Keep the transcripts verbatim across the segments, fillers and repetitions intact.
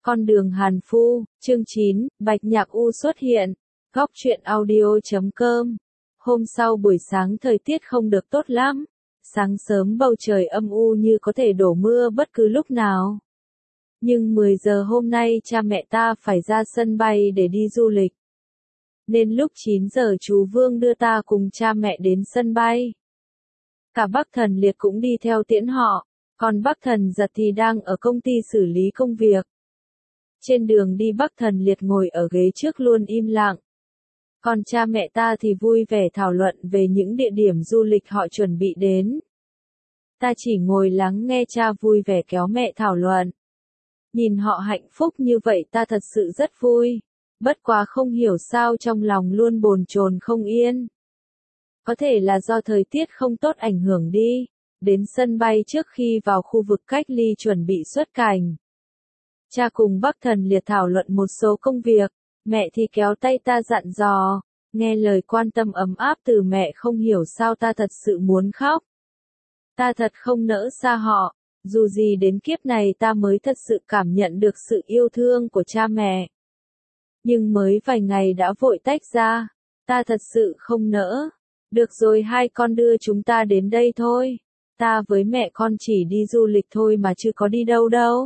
Con đường Hàn Phu, chương chín, Bạch Nhạc U xuất hiện. Góc truyện audio chấm com. Hôm sau buổi sáng thời tiết không được tốt lắm. Sáng sớm bầu trời âm u như có thể đổ mưa bất cứ lúc nào. Nhưng mười giờ hôm nay cha mẹ ta phải ra sân bay để đi du lịch. Nên lúc chín giờ chú Vương đưa ta cùng cha mẹ đến sân bay. Cả Bắc Thần Liệt cũng đi theo tiễn họ, còn Bắc Thần Giật thì đang ở công ty xử lý công việc. Trên đường đi Bắc Thần Liệt ngồi ở ghế trước luôn im lặng. Còn cha mẹ ta thì vui vẻ thảo luận về những địa điểm du lịch họ chuẩn bị đến. Ta chỉ ngồi lắng nghe cha vui vẻ kéo mẹ thảo luận. Nhìn họ hạnh phúc như vậy ta thật sự rất vui. Bất quá không hiểu sao trong lòng luôn bồn chồn không yên. Có thể là do thời tiết không tốt ảnh hưởng đi. Đến sân bay trước khi vào khu vực cách ly chuẩn bị xuất cảnh. Cha cùng Bắc Thần Liệt thảo luận một số công việc, mẹ thì kéo tay ta dặn dò, nghe lời quan tâm ấm áp từ mẹ không hiểu sao ta thật sự muốn khóc. Ta thật không nỡ xa họ, dù gì đến kiếp này ta mới thật sự cảm nhận được sự yêu thương của cha mẹ. Nhưng mới vài ngày đã vội tách ra, ta thật sự không nỡ. Được rồi hai con đưa chúng ta đến đây thôi, ta với mẹ con chỉ đi du lịch thôi mà chưa có đi đâu đâu.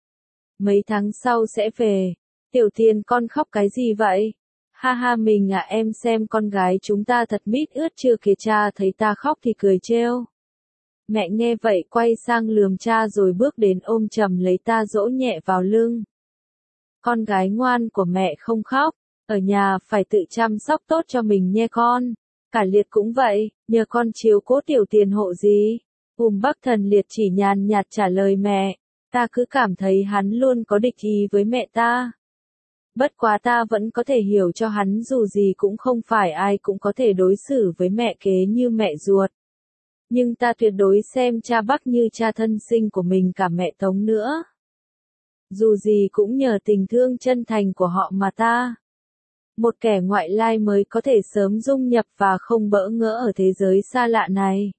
Mấy tháng sau sẽ về. Tiểu Tiền con khóc cái gì vậy? Ha ha mình à em xem con gái chúng ta thật mít ướt chưa kìa cha thấy ta khóc thì cười trêu. Mẹ nghe vậy quay sang lườm cha rồi bước đến ôm chầm lấy ta dỗ nhẹ vào lưng. Con gái ngoan của mẹ không khóc, ở nhà phải tự chăm sóc tốt cho mình nha con. Cả Liệt cũng vậy, nhờ con chiếu cố Tiểu Tiền hộ gì? Ùm Bắc Thần Liệt chỉ nhàn nhạt trả lời mẹ. Ta cứ cảm thấy hắn luôn có địch ý với mẹ ta. Bất quá ta vẫn có thể hiểu cho hắn dù gì cũng không phải ai cũng có thể đối xử với mẹ kế như mẹ ruột. Nhưng ta tuyệt đối xem cha Bắc như cha thân sinh của mình cả mẹ Tống nữa. Dù gì cũng nhờ tình thương chân thành của họ mà ta. Một kẻ ngoại lai mới có thể sớm dung nhập và không bỡ ngỡ ở thế giới xa lạ này.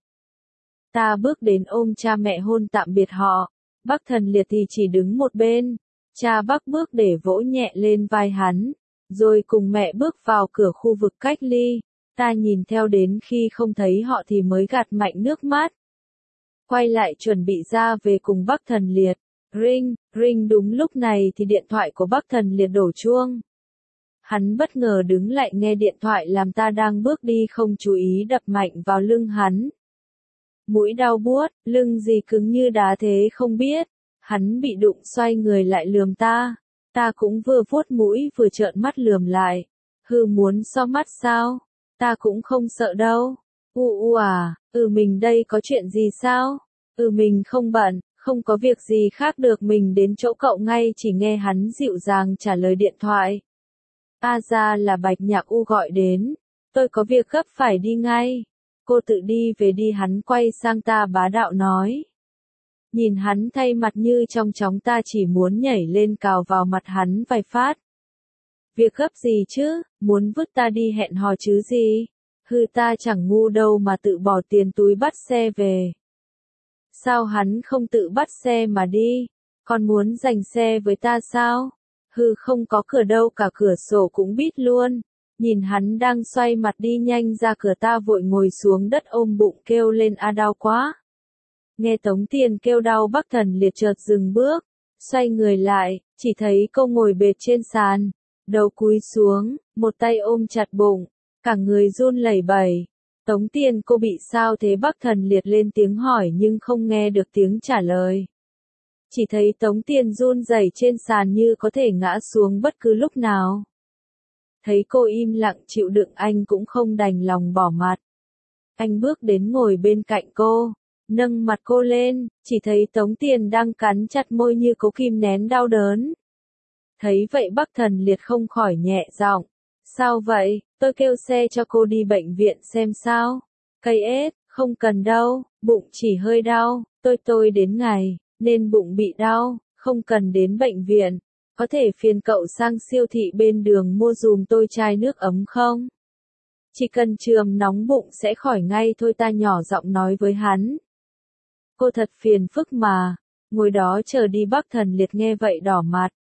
Ta bước đến ôm cha mẹ hôn tạm biệt họ. Bắc Thần Liệt thì chỉ đứng một bên, cha Bắc bước để vỗ nhẹ lên vai hắn, rồi cùng mẹ bước vào cửa khu vực cách ly, ta nhìn theo đến khi không thấy họ thì mới gạt mạnh nước mắt. Quay lại chuẩn bị ra về cùng Bắc Thần Liệt, ring, ring đúng lúc này thì điện thoại của Bắc Thần Liệt đổ chuông. Hắn bất ngờ đứng lại nghe điện thoại làm ta đang bước đi không chú ý đập mạnh vào lưng hắn. Mũi đau buốt, lưng gì cứng như đá thế không biết. Hắn bị đụng xoay người lại lườm ta. Ta cũng vừa vuốt mũi vừa trợn mắt lườm lại. Hừ muốn so mắt sao? Ta cũng không sợ đâu. U u à, ừ mình đây có chuyện gì sao? Ừ mình không bận, không có việc gì khác được mình đến chỗ cậu ngay chỉ nghe hắn dịu dàng trả lời điện thoại. A ra là Bạch Nhạc U gọi đến. Tôi có việc gấp phải đi ngay. Cô tự đi về đi hắn quay sang ta bá đạo nói. Nhìn hắn thay mặt như trong chóng ta chỉ muốn nhảy lên cào vào mặt hắn vài phát. Việc gấp gì chứ, muốn vứt ta đi hẹn hò chứ gì? Hư ta chẳng ngu đâu mà tự bỏ tiền túi bắt xe về. Sao hắn không tự bắt xe mà đi? Còn muốn giành xe với ta sao? Hư không có cửa đâu cả cửa sổ cũng bít luôn. Nhìn hắn đang xoay mặt đi nhanh ra cửa ta vội ngồi xuống đất ôm bụng kêu lên a đau quá. Nghe Tống Tiền kêu đau Bắc Thần Liệt chợt dừng bước, xoay người lại, chỉ thấy cô ngồi bệt trên sàn, đầu cúi xuống, một tay ôm chặt bụng, cả người run lẩy bẩy. Tống Tiền cô bị sao thế Bắc Thần Liệt lên tiếng hỏi nhưng không nghe được tiếng trả lời. Chỉ thấy Tống Tiền run rẩy trên sàn như có thể ngã xuống bất cứ lúc nào. Thấy cô im lặng chịu đựng anh cũng không đành lòng bỏ mặt. Anh bước đến ngồi bên cạnh cô, nâng mặt cô lên, chỉ thấy Tống Tiền đang cắn chặt môi như cố kìm nén đau đớn. Thấy vậy Bắc Thần Liệt không khỏi nhẹ giọng. Sao vậy, tôi kêu xe cho cô đi bệnh viện xem sao. Cây ết, không cần đâu, bụng chỉ hơi đau, tôi tôi đến ngày, nên bụng bị đau, không cần đến bệnh viện. Có thể phiền cậu sang siêu thị bên đường mua dùm tôi chai nước ấm không? Chỉ cần chườm nóng bụng sẽ khỏi ngay thôi ta nhỏ giọng nói với hắn. Cô thật phiền phức mà. Ngồi đó chờ đi Bắc Thần Liệt nghe vậy đỏ mặt.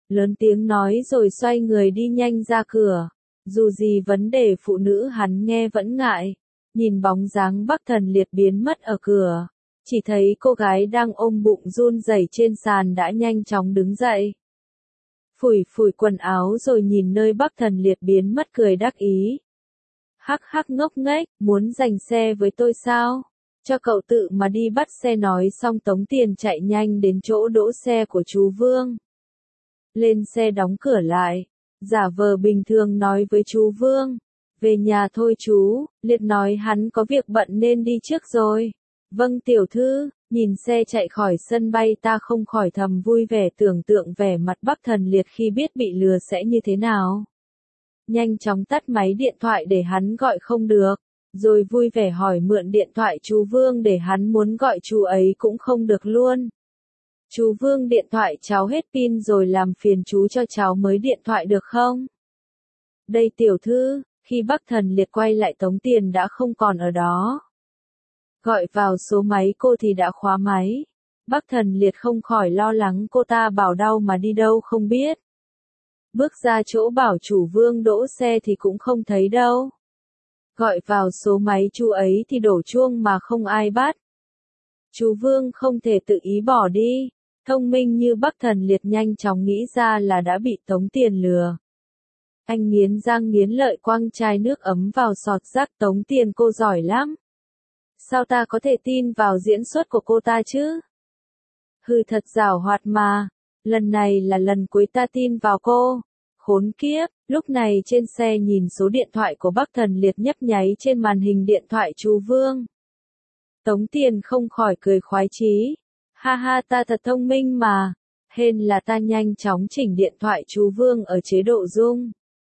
lớn tiếng nói rồi xoay người đi nhanh ra cửa. Dù gì vấn đề phụ nữ hắn nghe vẫn ngại. Nhìn bóng dáng Bắc Thần Liệt biến mất ở cửa. Chỉ thấy cô gái đang ôm bụng run rẩy trên sàn đã nhanh chóng đứng dậy. Phủi phủi quần áo rồi nhìn nơi Bắc Thần Liệt biến mất cười đắc ý. Hắc hắc ngốc nghếch, muốn giành xe với tôi sao? Cho cậu tự mà đi bắt xe nói xong Tống Tiền chạy nhanh đến chỗ đỗ xe của chú Vương. Lên xe đóng cửa lại, giả vờ bình thường nói với chú Vương. Về nhà thôi chú, Liệt nói hắn có việc bận nên đi trước rồi. Vâng tiểu thư, nhìn xe chạy khỏi sân bay ta không khỏi thầm vui vẻ tưởng tượng vẻ mặt Bắc Thần Liệt khi biết bị lừa sẽ như thế nào. Nhanh chóng tắt máy điện thoại để hắn gọi không được, rồi vui vẻ hỏi mượn điện thoại chú Vương để hắn muốn gọi chú ấy cũng không được luôn. Chú Vương điện thoại cháu hết pin rồi làm phiền chú cho cháu mới điện thoại được không? Đây tiểu thư, khi Bắc Thần Liệt quay lại Tống Tiền đã không còn ở đó. Gọi vào số máy cô thì đã khóa máy. Bắc Thần Liệt không khỏi lo lắng cô ta bảo đau mà đi đâu không biết. Bước ra chỗ bảo chủ Vương đỗ xe thì cũng không thấy đâu. Gọi vào số máy chú ấy thì đổ chuông mà không ai bắt. Chú Vương không thể tự ý bỏ đi. Thông minh như Bắc Thần Liệt nhanh chóng nghĩ ra là đã bị Tống Tiền lừa. Anh nghiến răng nghiến lợi quăng chai nước ấm vào sọt rác. Tống Tiền cô giỏi lắm. Sao ta có thể tin vào diễn xuất của cô ta chứ? Hừ thật giảo hoạt mà. Lần này là lần cuối ta tin vào cô. Khốn kiếp, lúc này trên xe nhìn số điện thoại của Bắc Thần Liệt nhấp nháy trên màn hình điện thoại chú Vương. Tống Tiền không khỏi cười khoái chí. Ha ha ta thật thông minh mà. Hên là ta nhanh chóng chỉnh điện thoại chú Vương ở chế độ rung.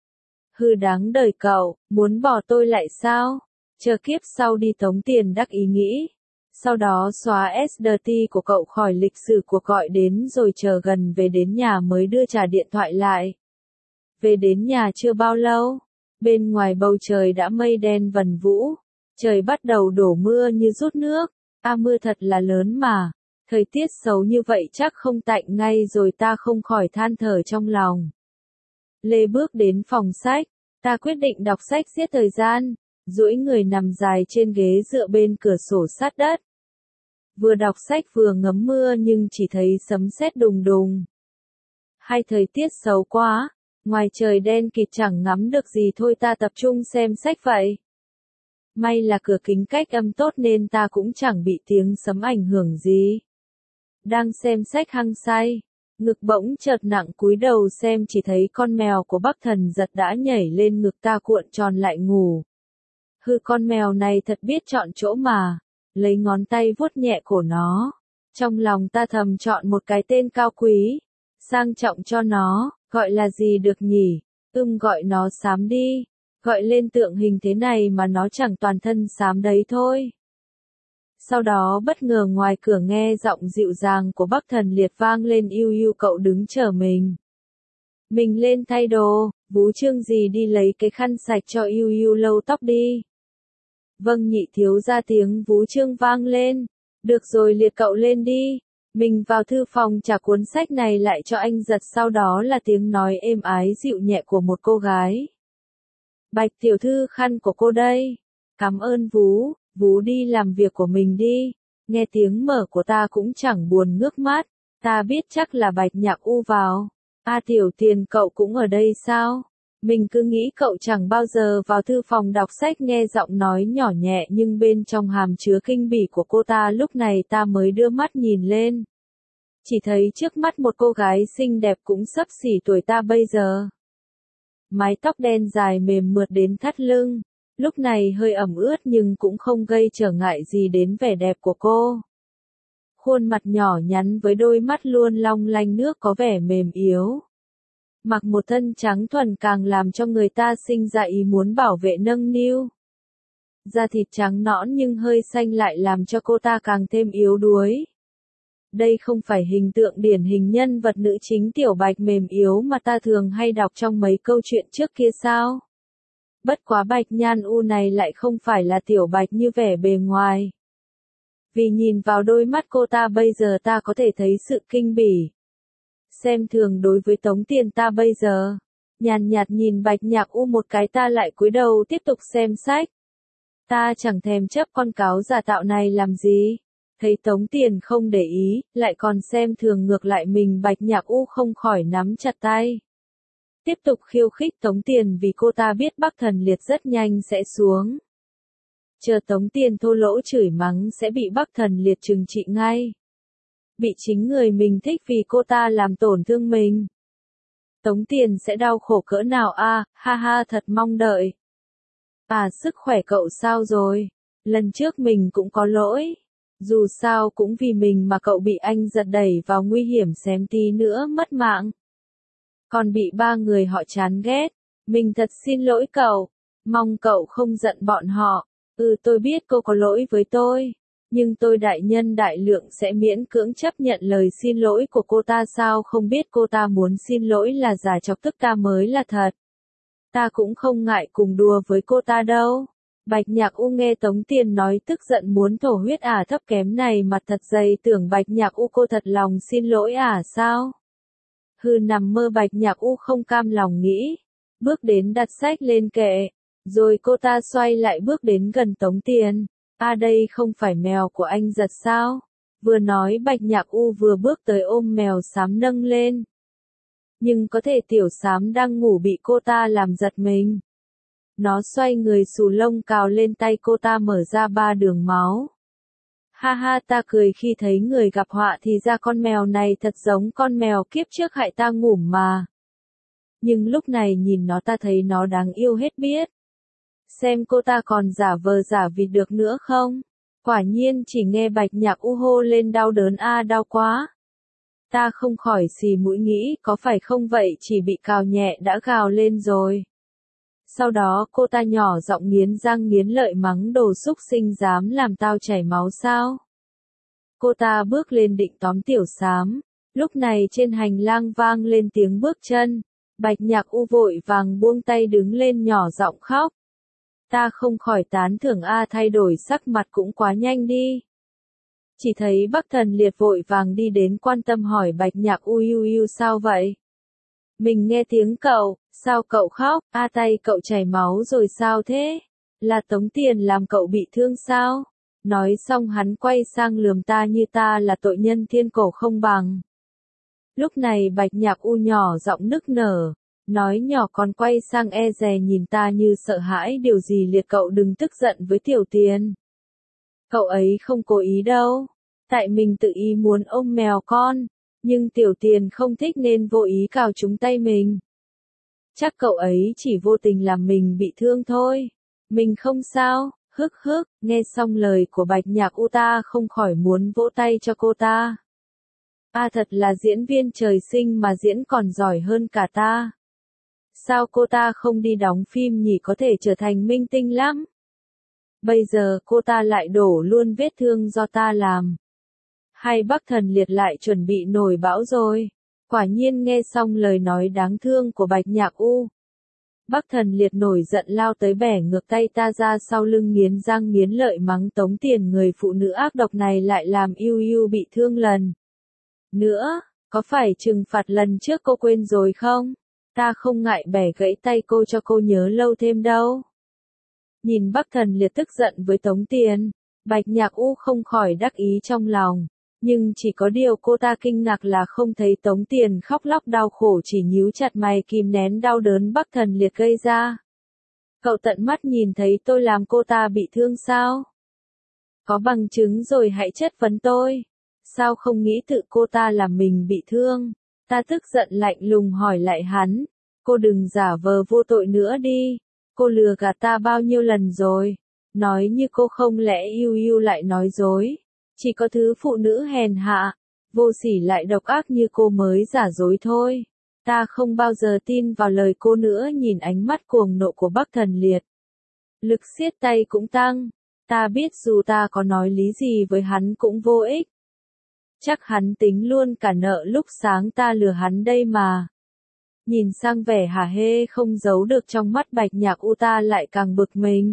Hừ đáng đời cậu, muốn bỏ tôi lại sao? Chờ kiếp sau đi Tống Tiền đắc ý nghĩ. Sau đó xóa ét đê tê của cậu khỏi lịch sử cuộc gọi đến rồi chờ gần về đến nhà mới đưa trả điện thoại lại. Về đến nhà chưa bao lâu, bên ngoài bầu trời đã mây đen vần vũ, trời bắt đầu đổ mưa như rút nước, a mưa thật là lớn mà, thời tiết xấu như vậy chắc không tạnh ngay rồi ta không khỏi than thở trong lòng. Lê bước đến phòng sách, ta quyết định đọc sách giết thời gian, duỗi người nằm dài trên ghế dựa bên cửa sổ sát đất. Vừa đọc sách vừa ngắm mưa nhưng chỉ thấy sấm sét đùng đùng. Hay thời tiết xấu quá. Ngoài trời đen kịt chẳng ngắm được gì thôi ta tập trung xem sách vậy. May là cửa kính cách âm tốt nên ta cũng chẳng bị tiếng sấm ảnh hưởng gì. Đang xem sách hăng say, ngực bỗng chợt nặng cúi đầu xem chỉ thấy con mèo của Bắc Thần Giật đã nhảy lên ngực ta cuộn tròn lại ngủ. Hư con mèo này thật biết chọn chỗ mà, lấy ngón tay vuốt nhẹ cổ nó. Trong lòng ta thầm chọn một cái tên cao quý, sang trọng cho nó. Gọi là gì được nhỉ? Ưm gọi nó xám đi. Gọi lên tượng hình thế này mà nó chẳng toàn thân xám đấy thôi. Sau đó bất ngờ ngoài cửa nghe giọng dịu dàng của Bắc Thần Liệt vang lên yêu yêu cậu đứng chờ mình. Mình lên thay đồ, Vú Trương gì đi lấy cái khăn sạch cho yêu yêu lau tóc đi. Vâng nhị thiếu ra tiếng Vú Trương vang lên. Được rồi Liệt cậu lên đi. Mình vào thư phòng trả cuốn sách này lại cho anh Giật sau đó là tiếng nói êm ái dịu nhẹ của một cô gái. Bạch tiểu thư khăn của cô đây. Cảm ơn Vú, Vú đi làm việc của mình đi. Nghe tiếng mở của ta cũng chẳng buồn ngước mắt. Ta biết chắc là Bạch Nhạc U vào. A Tiểu Tiền cậu cũng ở đây sao? Mình cứ nghĩ cậu chẳng bao giờ vào thư phòng đọc sách nghe giọng nói nhỏ nhẹ nhưng bên trong hàm chứa kinh bỉ của cô ta lúc này ta mới đưa mắt nhìn lên. Chỉ thấy trước mắt một cô gái xinh đẹp cũng xấp xỉ tuổi ta bây giờ. Mái tóc đen dài mềm mượt đến thắt lưng, lúc này hơi ẩm ướt nhưng cũng không gây trở ngại gì đến vẻ đẹp của cô. Khuôn mặt nhỏ nhắn với đôi mắt luôn long lanh nước có vẻ mềm yếu. Mặc một thân trắng thuần càng làm cho người ta sinh ra ý muốn bảo vệ nâng niu. Da thịt trắng nõn nhưng hơi xanh lại làm cho cô ta càng thêm yếu đuối. Đây không phải hình tượng điển hình nhân vật nữ chính Tiểu Bạch mềm yếu mà ta thường hay đọc trong mấy câu chuyện trước kia sao? Bất quá Bạch Nhan U này lại không phải là Tiểu Bạch như vẻ bề ngoài. Vì nhìn vào đôi mắt cô ta bây giờ ta có thể thấy sự kinh bỉ. xem thường đối với Tống Tiền ta bây giờ. Nhàn nhạt nhìn Bạch Nhạc U một cái, ta lại cúi đầu tiếp tục xem sách. Ta chẳng thèm chấp con cáo giả tạo này làm gì. Thấy Tống Tiền không để ý, lại còn xem thường ngược lại mình, Bạch Nhạc U không khỏi nắm chặt tay. Tiếp tục khiêu khích Tống Tiền vì cô ta biết Bắc Thần Liệt rất nhanh sẽ xuống. Chờ Tống Tiền thô lỗ chửi mắng sẽ bị Bắc Thần Liệt trừng trị ngay. Bị chính người mình thích vì cô ta làm tổn thương mình. Tống Tiền sẽ đau khổ cỡ nào a, à, ha ha, thật mong đợi. À, sức khỏe cậu sao rồi? Lần trước mình cũng có lỗi. Dù sao cũng vì mình mà cậu bị anh giật đẩy vào nguy hiểm, xém tí nữa mất mạng. Còn bị ba người họ chán ghét. Mình thật xin lỗi cậu. Mong cậu không giận bọn họ. Ừ, tôi biết cô có lỗi với tôi. Nhưng tôi đại nhân đại lượng sẽ miễn cưỡng chấp nhận lời xin lỗi của cô ta, sao không biết cô ta muốn xin lỗi là giả chọc tức ta mới là thật. Ta cũng không ngại cùng đùa với cô ta đâu. Bạch Nhạc U nghe Tống Tiền nói tức giận muốn thổ huyết, à thấp kém này mặt thật dày, tưởng Bạch Nhạc U cô thật lòng xin lỗi à sao? Hừ, nằm mơ, Bạch Nhạc U không cam lòng nghĩ. Bước đến đặt sách lên kệ. Rồi cô ta xoay lại bước đến gần Tống Tiền. À, đây không phải mèo của anh giật sao? Vừa nói Bạch Nhạc U vừa bước tới ôm mèo xám nâng lên. Nhưng có thể tiểu xám đang ngủ bị cô ta làm giật mình. Nó xoay người xù lông cào lên tay cô ta, mở ra ba đường máu. Ha ha, ta cười khi thấy người gặp họa, thì ra con mèo này thật giống con mèo kiếp trước hại ta ngủ mà. Nhưng lúc này nhìn nó ta thấy nó đáng yêu hết biết. Xem cô ta còn giả vờ giả vịt được nữa không? Quả nhiên chỉ nghe Bạch Nhạc U hô lên đau đớn, a à, đau quá. Ta không khỏi xì mũi nghĩ có phải không vậy, chỉ bị cào nhẹ đã gào lên rồi. Sau đó cô ta nhỏ giọng nghiến răng nghiến lợi mắng, đồ xúc sinh dám làm tao chảy máu sao? Cô ta bước lên định tóm tiểu xám. Lúc này trên hành lang vang lên tiếng bước chân. Bạch Nhạc U vội vàng buông tay đứng lên nhỏ giọng khóc. Ta không khỏi tán thưởng, a à, thay đổi sắc mặt cũng quá nhanh đi. Chỉ thấy Bắc Thần Liệt vội vàng đi đến quan tâm hỏi Bạch Nhạc U, yêu yêu sao vậy? Mình nghe tiếng cậu, sao cậu khóc? A à, tay cậu chảy máu rồi sao thế? Là Tống Tiền làm cậu bị thương sao? Nói xong hắn quay sang lườm ta như ta là tội nhân thiên cổ không bằng. Lúc này Bạch Nhạc U nhỏ giọng nức nở. Nói nhỏ còn quay sang e dè nhìn ta như sợ hãi điều gì. Liệt, cậu đừng tức giận với Tiểu Tiền. Cậu ấy không cố ý đâu. Tại mình tự ý muốn ôm mèo con. Nhưng Tiểu Tiền không thích nên vô ý cào trúng tay mình. Chắc cậu ấy chỉ vô tình làm mình bị thương thôi. Mình không sao, hức hức. Nghe xong lời của Bạch Nhạc U ta không khỏi muốn vỗ tay cho cô ta. À, thật là diễn viên trời sinh mà diễn còn giỏi hơn cả ta. Sao cô ta không đi đóng phim nhỉ, có thể trở thành minh tinh lắm. Bây giờ cô ta lại đổ luôn vết thương do ta làm. Hay Bắc Thần Liệt lại chuẩn bị nổi bão rồi. Quả nhiên nghe xong lời nói đáng thương của Bạch Nhạc U. Bắc Thần Liệt nổi giận lao tới bẻ ngược tay ta ra sau lưng, nghiến răng nghiến lợi mắng Tống Tiền, người phụ nữ ác độc này lại làm yêu yêu bị thương lần nữa. Có phải trừng phạt lần trước cô quên rồi không? Ta không ngại bẻ gãy tay cô cho cô nhớ lâu thêm đâu. Nhìn Bắc Thần Liệt tức giận với Tống Tiền, Bạch Nhạc U không khỏi đắc ý trong lòng. Nhưng chỉ có điều cô ta kinh ngạc là không thấy Tống Tiền khóc lóc đau khổ, chỉ nhíu chặt mày kìm nén đau đớn Bắc Thần Liệt gây ra. Cậu tận mắt nhìn thấy tôi làm cô ta bị thương sao? Có bằng chứng rồi hãy chất vấn tôi. Sao không nghĩ tự cô ta làm mình bị thương? Ta tức giận lạnh lùng hỏi lại hắn. Cô đừng giả vờ vô tội nữa đi. Cô lừa gạt ta bao nhiêu lần rồi? Nói như cô không lẽ yêu yêu lại nói dối? Chỉ có thứ phụ nữ hèn hạ, vô sỉ lại độc ác như cô mới giả dối thôi. Ta không bao giờ tin vào lời cô nữa. Nhìn ánh mắt cuồng nộ của Bắc Thần Liệt, lực siết tay cũng tăng. Ta biết dù ta có nói lý gì với hắn cũng vô ích. Chắc hắn tính luôn cả nợ lúc sáng ta lừa hắn đây mà. Nhìn sang vẻ hả hê không giấu được trong mắt Bạch Nhạc U, ta lại càng bực mình.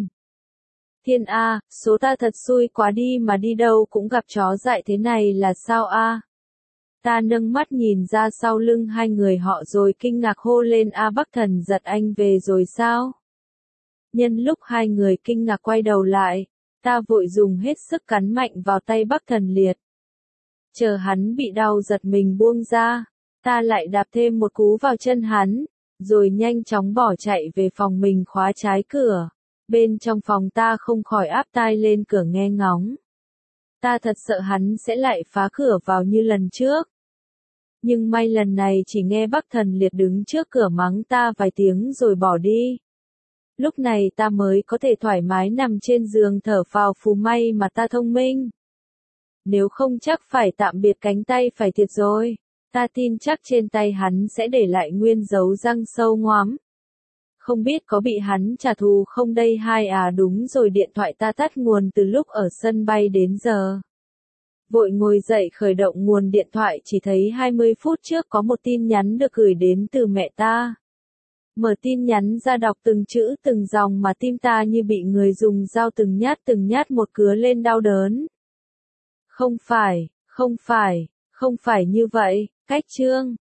Thiên A, số ta thật xui quá đi mà đi đâu cũng gặp chó dại thế này là sao a? Ta nâng mắt nhìn ra sau lưng hai người họ rồi kinh ngạc hô lên A Bắc Thần Giật anh về rồi sao? Nhân lúc hai người kinh ngạc quay đầu lại, ta vội dùng hết sức cắn mạnh vào tay Bắc Thần Liệt. Chờ hắn bị đau giật mình buông ra, ta lại đạp thêm một cú vào chân hắn, rồi nhanh chóng bỏ chạy về phòng mình khóa trái cửa. Bên trong phòng ta không khỏi áp tai lên cửa nghe ngóng. Ta thật sợ hắn sẽ lại phá cửa vào như lần trước. Nhưng may lần này chỉ nghe Bắc Thần Liệt đứng trước cửa mắng ta vài tiếng rồi bỏ đi. Lúc này ta mới có thể thoải mái nằm trên giường thở phào phù may mà ta thông minh. Nếu không chắc phải tạm biệt cánh tay phải thiệt rồi. Ta tin chắc trên tay hắn sẽ để lại nguyên dấu răng sâu ngoắm. Không biết có bị hắn trả thù không đây hai à đúng rồi điện thoại ta tắt nguồn từ lúc ở sân bay đến giờ. Vội ngồi dậy khởi động nguồn điện thoại chỉ thấy hai mươi phút trước có một tin nhắn được gửi đến từ mẹ ta. Mở tin nhắn ra đọc từng chữ từng dòng mà tim ta như bị người dùng dao từng nhát từng nhát một cứa lên đau đớn. Không phải, không phải, không phải như vậy, cách chương.